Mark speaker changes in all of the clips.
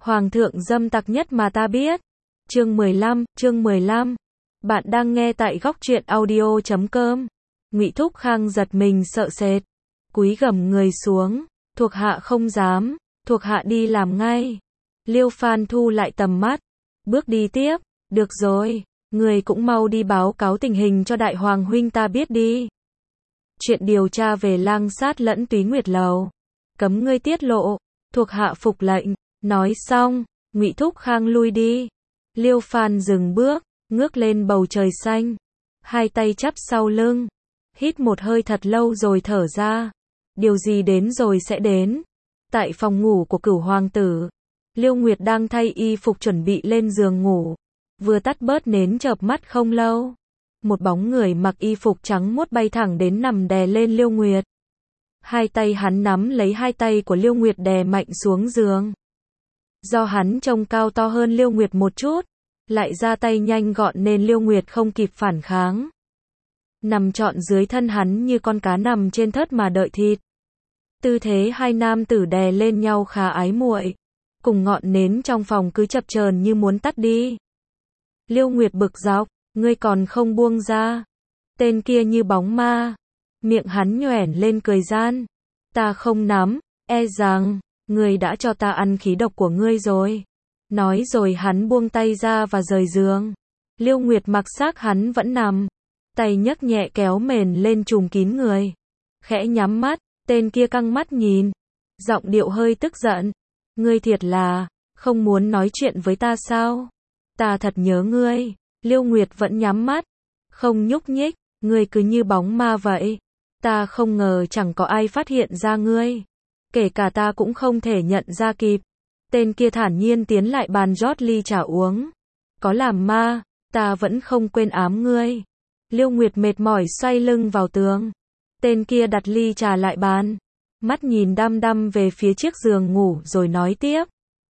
Speaker 1: Hoàng thượng dâm tặc nhất mà ta biết. Chương 15. Bạn đang nghe tại góc truyện audio.com. Ngụy Thúc Khang giật mình sợ sệt, cúi gằm người xuống, thuộc hạ không dám, thuộc hạ đi làm ngay. Liêu Phan thu lại tầm mắt, bước đi tiếp, được rồi, người cũng mau đi báo cáo tình hình cho đại hoàng huynh ta biết đi. Chuyện điều tra về Lang Sát lẫn Túy Nguyệt Lầu, cấm ngươi tiết lộ, thuộc hạ phục lệnh. Nói xong, Ngụy Thúc Khang lui đi. Liêu Phan dừng bước, ngước lên bầu trời xanh, hai tay chắp sau lưng, hít một hơi thật lâu rồi thở ra. Điều gì đến rồi sẽ đến. Tại phòng ngủ của Cửu hoàng tử, Liêu Nguyệt đang thay y phục chuẩn bị lên giường ngủ, vừa tắt bớt nến chợp mắt không lâu, một bóng người mặc y phục trắng muốt bay thẳng đến nằm đè lên Liêu Nguyệt. Hai tay hắn nắm lấy hai tay của Liêu Nguyệt đè mạnh xuống giường. Do hắn trông cao to hơn Liêu Nguyệt một chút, lại ra tay nhanh gọn nên Liêu Nguyệt không kịp phản kháng. Nằm trọn dưới thân hắn như con cá nằm trên thớt mà đợi thịt. Tư thế hai nam tử đè lên nhau khá ái muội, cùng ngọn nến trong phòng cứ chập chờn như muốn tắt đi. Liêu Nguyệt bực dọc, ngươi còn không buông ra. Tên kia như bóng ma. Miệng hắn nhoẻn lên cười gian. Ta không nắm, e rằng ngươi đã cho ta ăn khí độc của ngươi rồi. Nói rồi hắn buông tay ra và rời giường. Liêu Nguyệt mặc xác hắn vẫn nằm, tay nhấc nhẹ kéo mền lên trùm kín người. Khẽ nhắm mắt, tên kia căng mắt nhìn, giọng điệu hơi tức giận. Ngươi thiệt là không muốn nói chuyện với ta sao? Ta thật nhớ ngươi. Liêu Nguyệt vẫn nhắm mắt, không nhúc nhích. Ngươi cứ như bóng ma vậy. Ta không ngờ chẳng có ai phát hiện ra ngươi. Kể cả ta cũng không thể nhận ra kịp. Tên kia thản nhiên tiến lại bàn rót ly trà uống. Có làm ma, ta vẫn không quên ám ngươi. Liêu Nguyệt mệt mỏi xoay lưng vào tường. Tên kia đặt ly trà lại bàn, mắt nhìn đăm đăm về phía chiếc giường ngủ rồi nói tiếp.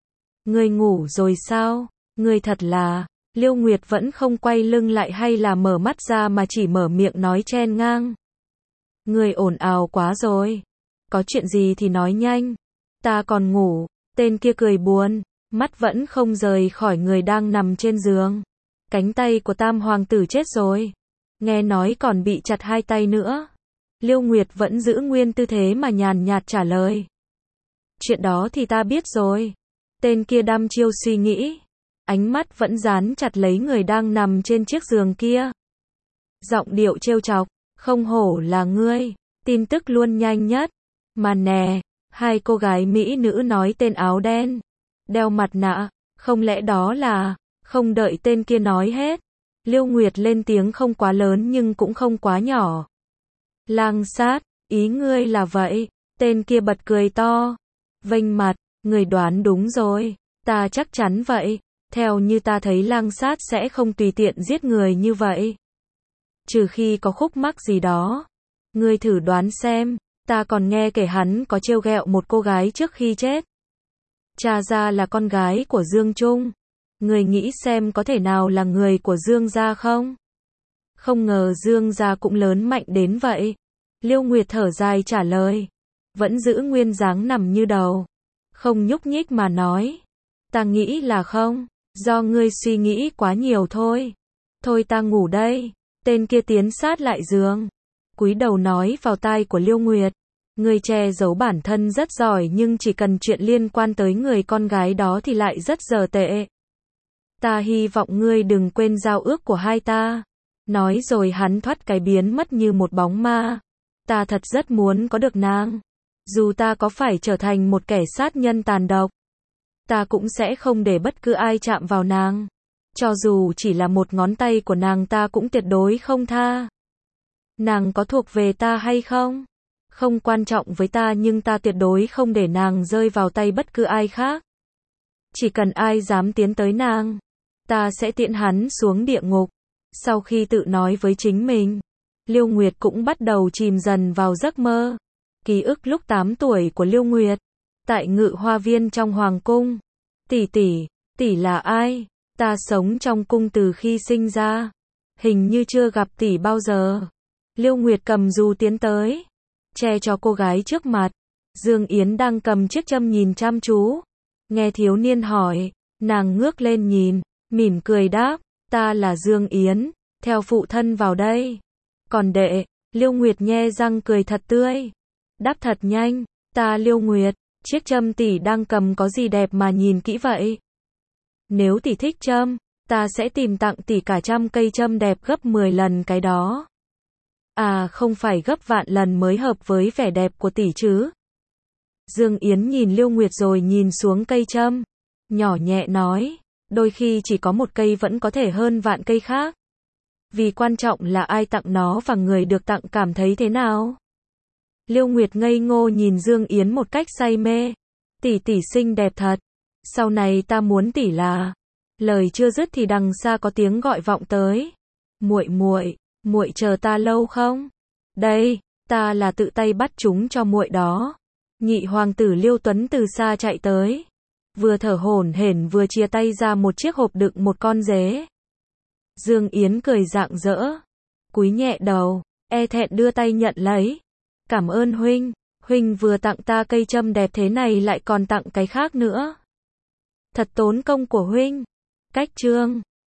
Speaker 1: Ngươi ngủ rồi sao? Ngươi thật là... Liêu Nguyệt vẫn không quay lưng lại hay là mở mắt ra mà chỉ mở miệng nói chen ngang. Ngươi ồn ào quá rồi. Có chuyện gì thì nói nhanh. Ta còn ngủ. Tên kia cười buồn, mắt vẫn không rời khỏi người đang nằm trên giường. Cánh tay của Tam hoàng tử chết rồi. Nghe nói còn bị chặt hai tay nữa. Liêu Nguyệt vẫn giữ nguyên tư thế mà nhàn nhạt trả lời. Chuyện đó thì ta biết rồi. Tên kia đăm chiêu suy nghĩ, ánh mắt vẫn dán chặt lấy người đang nằm trên chiếc giường kia. Giọng điệu trêu chọc, không hổ là ngươi, tin tức luôn nhanh nhất. Mà nè, hai cô gái mỹ nữ nói tên áo đen, đeo mặt nạ, không lẽ đó là... Không đợi tên kia nói hết, Liêu Nguyệt lên tiếng không quá lớn nhưng cũng không quá nhỏ. Lang Sát, ý ngươi là vậy? Tên kia bật cười to, vênh mặt, người đoán đúng rồi, ta chắc chắn vậy. Theo như ta thấy Lang Sát sẽ không tùy tiện giết người như vậy. Trừ khi có khúc mắc gì đó. Ngươi thử đoán xem, ta còn nghe kể hắn có trêu ghẹo một cô gái trước khi chết. Cha ra là con gái của Dương Trung. Người nghĩ xem có thể nào là người của Dương gia không? Không ngờ Dương gia cũng lớn mạnh đến vậy. Liêu Nguyệt thở dài trả lời, vẫn giữ nguyên dáng nằm như đầu, không nhúc nhích mà nói. Ta nghĩ là không, do ngươi suy nghĩ quá nhiều thôi. Thôi ta ngủ đây. Tên kia tiến sát lại giường, cúi đầu nói vào tai của Liêu Nguyệt. Ngươi che giấu bản thân rất giỏi nhưng chỉ cần chuyện liên quan tới người con gái đó thì lại rất dở tệ. Ta hy vọng ngươi đừng quên giao ước của hai ta. Nói rồi hắn thoát cái biến mất như một bóng ma. Ta thật rất muốn có được nàng. Dù ta có phải trở thành một kẻ sát nhân tàn độc, ta cũng sẽ không để bất cứ ai chạm vào nàng. Cho dù chỉ là một ngón tay của nàng ta cũng tuyệt đối không tha. Nàng có thuộc về ta hay không? Không quan trọng với ta nhưng ta tuyệt đối không để nàng rơi vào tay bất cứ ai khác. Chỉ cần ai dám tiến tới nàng, ta sẽ tiễn hắn xuống địa ngục. Sau khi tự nói với chính mình, Liêu Nguyệt cũng bắt đầu chìm dần vào giấc mơ. Ký ức lúc 8 tuổi của Liêu Nguyệt, tại Ngự Hoa Viên trong Hoàng cung. Tỷ là ai? Ta sống trong cung từ khi sinh ra. Hình như chưa gặp tỷ bao giờ. Liêu Nguyệt cầm dù tiến tới, che cho cô gái trước mặt. Dương Yến đang cầm chiếc châm nhìn chăm chú. Nghe thiếu niên hỏi, nàng ngước lên nhìn, mỉm cười đáp, ta là Dương Yến, theo phụ thân vào đây. Còn đệ, Liêu Nguyệt nhe răng cười thật tươi. Đáp thật nhanh, ta Liêu Nguyệt, chiếc châm tỷ đang cầm có gì đẹp mà nhìn kỹ vậy? Nếu tỷ thích châm, ta sẽ tìm tặng tỷ cả 100 cây châm đẹp gấp 10 lần cái đó. À không phải gấp vạn lần mới hợp với vẻ đẹp của tỷ chứ. Dương Yến nhìn Liêu Nguyệt rồi nhìn xuống cây châm, nhỏ nhẹ nói, đôi khi chỉ có một cây vẫn có thể hơn vạn cây khác. Vì quan trọng là ai tặng nó và người được tặng cảm thấy thế nào. Liêu Nguyệt ngây ngô nhìn Dương Yến một cách say mê. Tỷ xinh đẹp thật. Sau này ta muốn tỷ là. Lời chưa dứt thì đằng xa có tiếng gọi vọng tới. Muội chờ ta lâu không? Đây, ta là tự tay bắt chúng cho muội đó. Nhị hoàng tử Liêu Tuấn từ xa chạy tới. Vừa thở hổn hển vừa chia tay ra một chiếc hộp đựng một con dế. Dương Yến cười rạng rỡ. Cúi nhẹ đầu, e thẹn đưa tay nhận lấy. Cảm ơn huynh, huynh vừa tặng ta cây châm đẹp thế này lại còn tặng cái khác nữa. Thật tốn công của huynh. Cách chương